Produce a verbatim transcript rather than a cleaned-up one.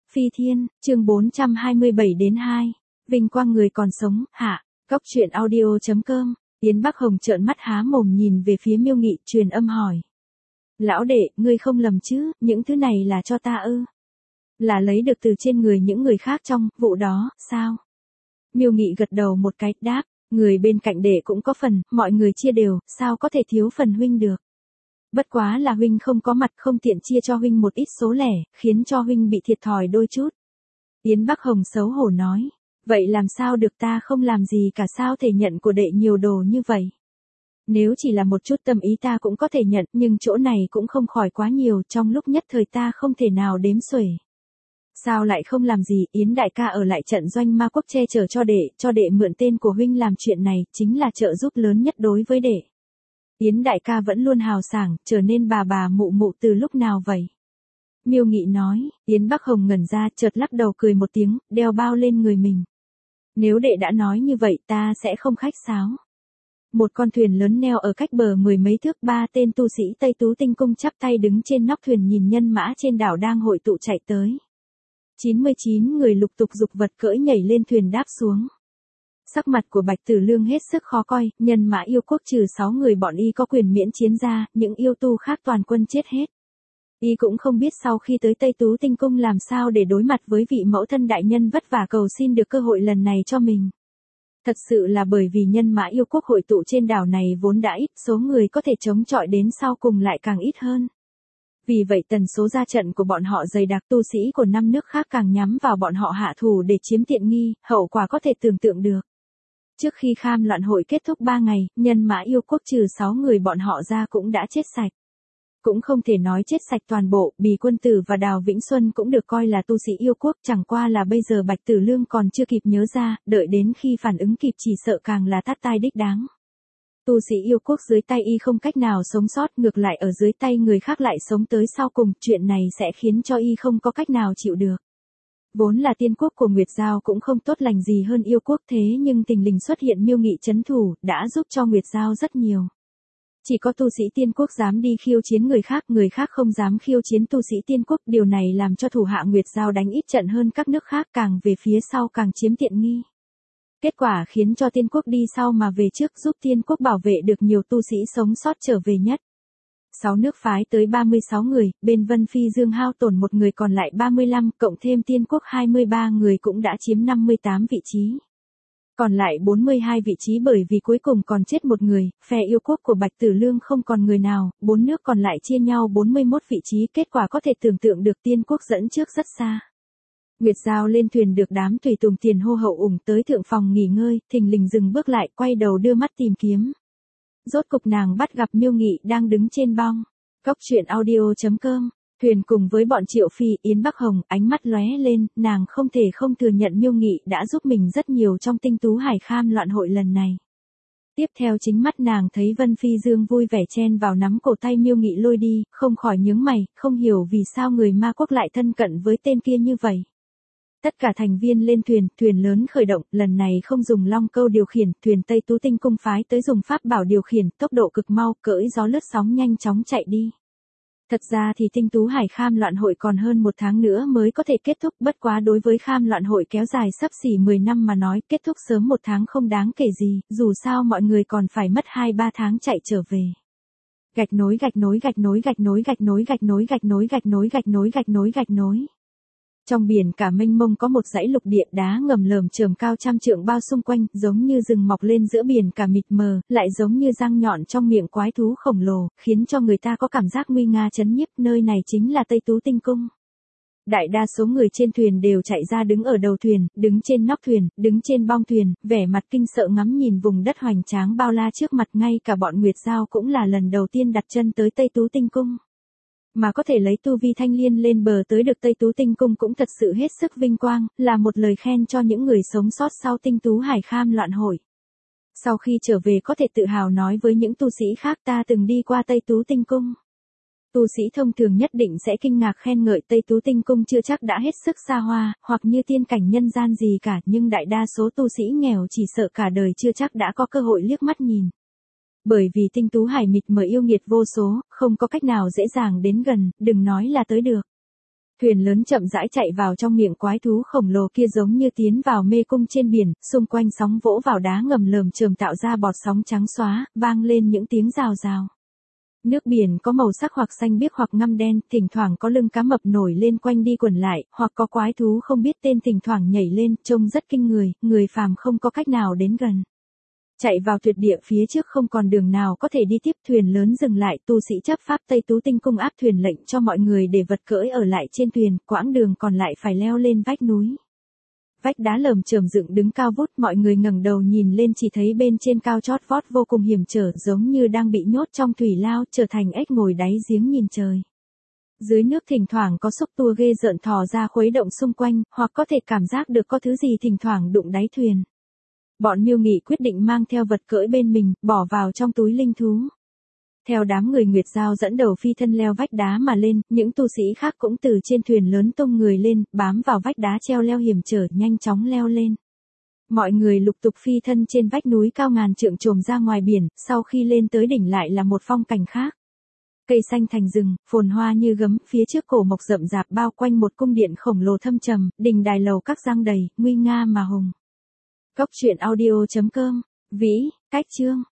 Phi Thiên, chương bốn trăm hai mươi bảy đến hai. Vinh quang người còn sống, hạ. Góc truyện audio chấm com. Yến Bắc Hồng trợn mắt há mồm nhìn về phía Miêu Nghị, truyền âm hỏi. Lão đệ, ngươi không lầm chứ, những thứ này là cho ta ư? Là lấy được từ trên người những người khác trong vụ đó, sao? Miêu Nghị gật đầu một cái, đáp, người bên cạnh đệ cũng có phần, mọi người chia đều, sao có thể thiếu phần huynh được? Bất quá là huynh không có mặt, không tiện chia cho huynh một ít số lẻ, khiến cho huynh bị thiệt thòi đôi chút. Yến Bắc Hồng xấu hổ nói, vậy làm sao được, ta không làm gì cả, sao thể nhận của đệ nhiều đồ như vậy? Nếu chỉ là một chút tâm ý ta cũng có thể nhận, nhưng chỗ này cũng không khỏi quá nhiều, trong lúc nhất thời ta không thể nào đếm xuể. Sao lại không làm gì, Yến đại ca ở lại trận doanh ma quốc che chở cho đệ, cho đệ mượn tên của huynh làm chuyện này, chính là trợ giúp lớn nhất đối với đệ. Yến đại ca vẫn luôn hào sảng, trở nên bà bà mụ mụ từ lúc nào vậy? Miêu Nghị nói. Yến Bắc Hồng ngẩn ra, chợt lắc đầu cười một tiếng, đeo bao lên người mình. Nếu đệ đã nói như vậy ta sẽ không khách sáo. Một con thuyền lớn neo ở cách bờ mười mấy thước, ba tên tu sĩ Tây Tú Tinh Cung chắp tay đứng trên nóc thuyền nhìn nhân mã trên đảo đang hội tụ chạy tới. chín mươi chín người lục tục dục vật cưỡi nhảy lên thuyền đáp xuống. Sắc mặt của Bạch Tử Lương hết sức khó coi, nhân mã yêu quốc trừ sáu người bọn y có quyền miễn chiến ra, những yêu tu khác toàn quân chết hết. Y cũng không biết sau khi tới Tây Tú Tinh Cung làm sao để đối mặt với vị mẫu thân đại nhân vất vả cầu xin được cơ hội lần này cho mình. Thật sự là bởi vì nhân mã yêu quốc hội tụ trên đảo này vốn đã ít, số người có thể chống chọi đến sau cùng lại càng ít hơn. Vì vậy tần số ra trận của bọn họ dày đặc, tu sĩ của năm nước khác càng nhắm vào bọn họ hạ thủ để chiếm tiện nghi, hậu quả có thể tưởng tượng được. Trước khi kham loạn hội kết thúc ba ngày, nhân mã yêu quốc trừ sáu người bọn họ ra cũng đã chết sạch. Cũng không thể nói chết sạch toàn bộ, Bì Quân Tử và Đào Vĩnh Xuân cũng được coi là tu sĩ yêu quốc, chẳng qua là bây giờ Bạch Tử Lương còn chưa kịp nhớ ra, đợi đến khi phản ứng kịp chỉ sợ càng là tát tai đích đáng. Tu sĩ yêu quốc dưới tay y không cách nào sống sót, ngược lại ở dưới tay người khác lại sống tới sau cùng, chuyện này sẽ khiến cho y không có cách nào chịu được. Vốn là tiên quốc của Nguyệt Giao cũng không tốt lành gì hơn yêu quốc, thế nhưng tình lình xuất hiện Miêu Nghị trấn thủ, đã giúp cho Nguyệt Giao rất nhiều. Chỉ có tu sĩ tiên quốc dám đi khiêu chiến người khác, người khác không dám khiêu chiến tu sĩ tiên quốc, điều này làm cho thủ hạ Nguyệt Giao đánh ít trận hơn các nước khác, càng về phía sau càng chiếm tiện nghi. Kết quả khiến cho tiên quốc đi sau mà về trước, giúp tiên quốc bảo vệ được nhiều tu sĩ sống sót trở về nhất. Sáu nước phái tới ba mươi sáu người, bên Vân Phi Dương hao tổn một người còn lại ba mươi lăm, cộng thêm tiên quốc hai mươi ba người cũng đã chiếm năm mươi tám vị trí. Còn lại bốn mươi hai vị trí bởi vì cuối cùng còn chết một người, phe yêu quốc của Bạch Tử Lương không còn người nào, bốn nước còn lại chia nhau bốn mươi mốt vị trí, kết quả có thể tưởng tượng được tiên quốc dẫn trước rất xa. Nguyệt Giao lên thuyền được đám tùy tùng tiền hô hậu ủng tới thượng phòng nghỉ ngơi, thình lình dừng bước lại, quay đầu đưa mắt tìm kiếm. Rốt cục nàng bắt gặp Miêu Nghị đang đứng trên bong. Góc truyện audio chấm com. Thuyền cùng với bọn Triệu Phi, Yến Bắc Hồng, ánh mắt lóe lên, nàng không thể không thừa nhận Miêu Nghị đã giúp mình rất nhiều trong Tinh Tú Hải kham loạn hội lần này. Tiếp theo chính mắt nàng thấy Vân Phi Dương vui vẻ chen vào nắm cổ tay Miêu Nghị lôi đi, không khỏi nhướng mày, không hiểu vì sao người ma quốc lại thân cận với tên kia như vậy. Tất cả thành viên lên thuyền, thuyền lớn khởi động, lần này không dùng long câu điều khiển, thuyền Tây Tú Tinh Cung phái tới dùng pháp bảo điều khiển, tốc độ cực mau, cưỡi gió lướt sóng nhanh chóng chạy đi. Thật ra thì Tinh Tú Hải kham loạn hội còn hơn một tháng nữa mới có thể kết thúc, bất quá đối với kham loạn hội kéo dài sắp xỉ mười năm mà nói, kết thúc sớm một tháng không đáng kể gì, dù sao mọi người còn phải mất hai ba tháng chạy trở về. Gạch nối gạch nối gạch nối gạch nối gạch nối gạch nối gạch nối gạch nối gạch nối gạch nối gạch nối. Trong biển cả mênh mông có một dãy lục địa đá ngầm lởm chởm cao trăm trượng bao xung quanh, giống như rừng mọc lên giữa biển cả mịt mờ, lại giống như răng nhọn trong miệng quái thú khổng lồ, khiến cho người ta có cảm giác nguy nga chấn nhiếp, nơi này chính là Tây Tú Tinh Cung. Đại đa số người trên thuyền đều chạy ra đứng ở đầu thuyền, đứng trên nóc thuyền, đứng trên bong thuyền, vẻ mặt kinh sợ ngắm nhìn vùng đất hoành tráng bao la trước mặt, ngay cả bọn Nguyệt Giao cũng là lần đầu tiên đặt chân tới Tây Tú Tinh Cung. Mà có thể lấy tu vi thanh liên lên bờ tới được Tây Tú Tinh Cung cũng thật sự hết sức vinh quang, là một lời khen cho những người sống sót sau Tinh Tú Hải kham loạn hội. Sau khi trở về có thể tự hào nói với những tu sĩ khác, ta từng đi qua Tây Tú Tinh Cung. Tu sĩ thông thường nhất định sẽ kinh ngạc khen ngợi Tây Tú Tinh Cung chưa chắc đã hết sức xa hoa, hoặc như tiên cảnh nhân gian gì cả, nhưng đại đa số tu sĩ nghèo chỉ sợ cả đời chưa chắc đã có cơ hội liếc mắt nhìn. Bởi vì Tinh Tú Hải mịt mờ yêu nghiệt vô số, không có cách nào dễ dàng đến gần, đừng nói là tới được. Thuyền lớn chậm rãi chạy vào trong miệng quái thú khổng lồ kia giống như tiến vào mê cung trên biển, xung quanh sóng vỗ vào đá ngầm lởm chởm tạo ra bọt sóng trắng xóa, vang lên những tiếng rào rào. Nước biển có màu sắc hoặc xanh biếc hoặc ngăm đen, thỉnh thoảng có lưng cá mập nổi lên quanh đi quẩn lại, hoặc có quái thú không biết tên thỉnh thoảng nhảy lên, trông rất kinh người, người phàm không có cách nào đến gần. Chạy vào tuyệt địa phía trước không còn đường nào có thể đi tiếp, thuyền lớn dừng lại, tu sĩ chấp pháp Tây Tú Tinh cung áp thuyền lệnh cho mọi người để vật cưỡi ở lại trên thuyền, quãng đường còn lại phải leo lên vách núi. Vách đá lởm chởm dựng đứng cao vút, mọi người ngẩng đầu nhìn lên chỉ thấy bên trên cao chót vót vô cùng hiểm trở, giống như đang bị nhốt trong thủy lao, trở thành ếch ngồi đáy giếng nhìn trời. Dưới nước thỉnh thoảng có xúc tua ghê rợn thò ra khuấy động xung quanh, hoặc có thể cảm giác được có thứ gì thỉnh thoảng đụng đáy thuyền. Bọn Miêu Nghị quyết định mang theo vật cưỡi bên mình, bỏ vào trong túi linh thú. Theo đám người Nguyệt Giao dẫn đầu phi thân leo vách đá mà lên, những tu sĩ khác cũng từ trên thuyền lớn tung người lên, bám vào vách đá treo leo hiểm trở, nhanh chóng leo lên. Mọi người lục tục phi thân trên vách núi cao ngàn trượng trồm ra ngoài biển, sau khi lên tới đỉnh lại là một phong cảnh khác. Cây xanh thành rừng, phồn hoa như gấm, phía trước cổ mộc rậm rạp bao quanh một cung điện khổng lồ thâm trầm, đình đài lầu các giang đầy, nguy nga mà hùng. Cốc truyện audio chấm com, Vĩ, Cách Chương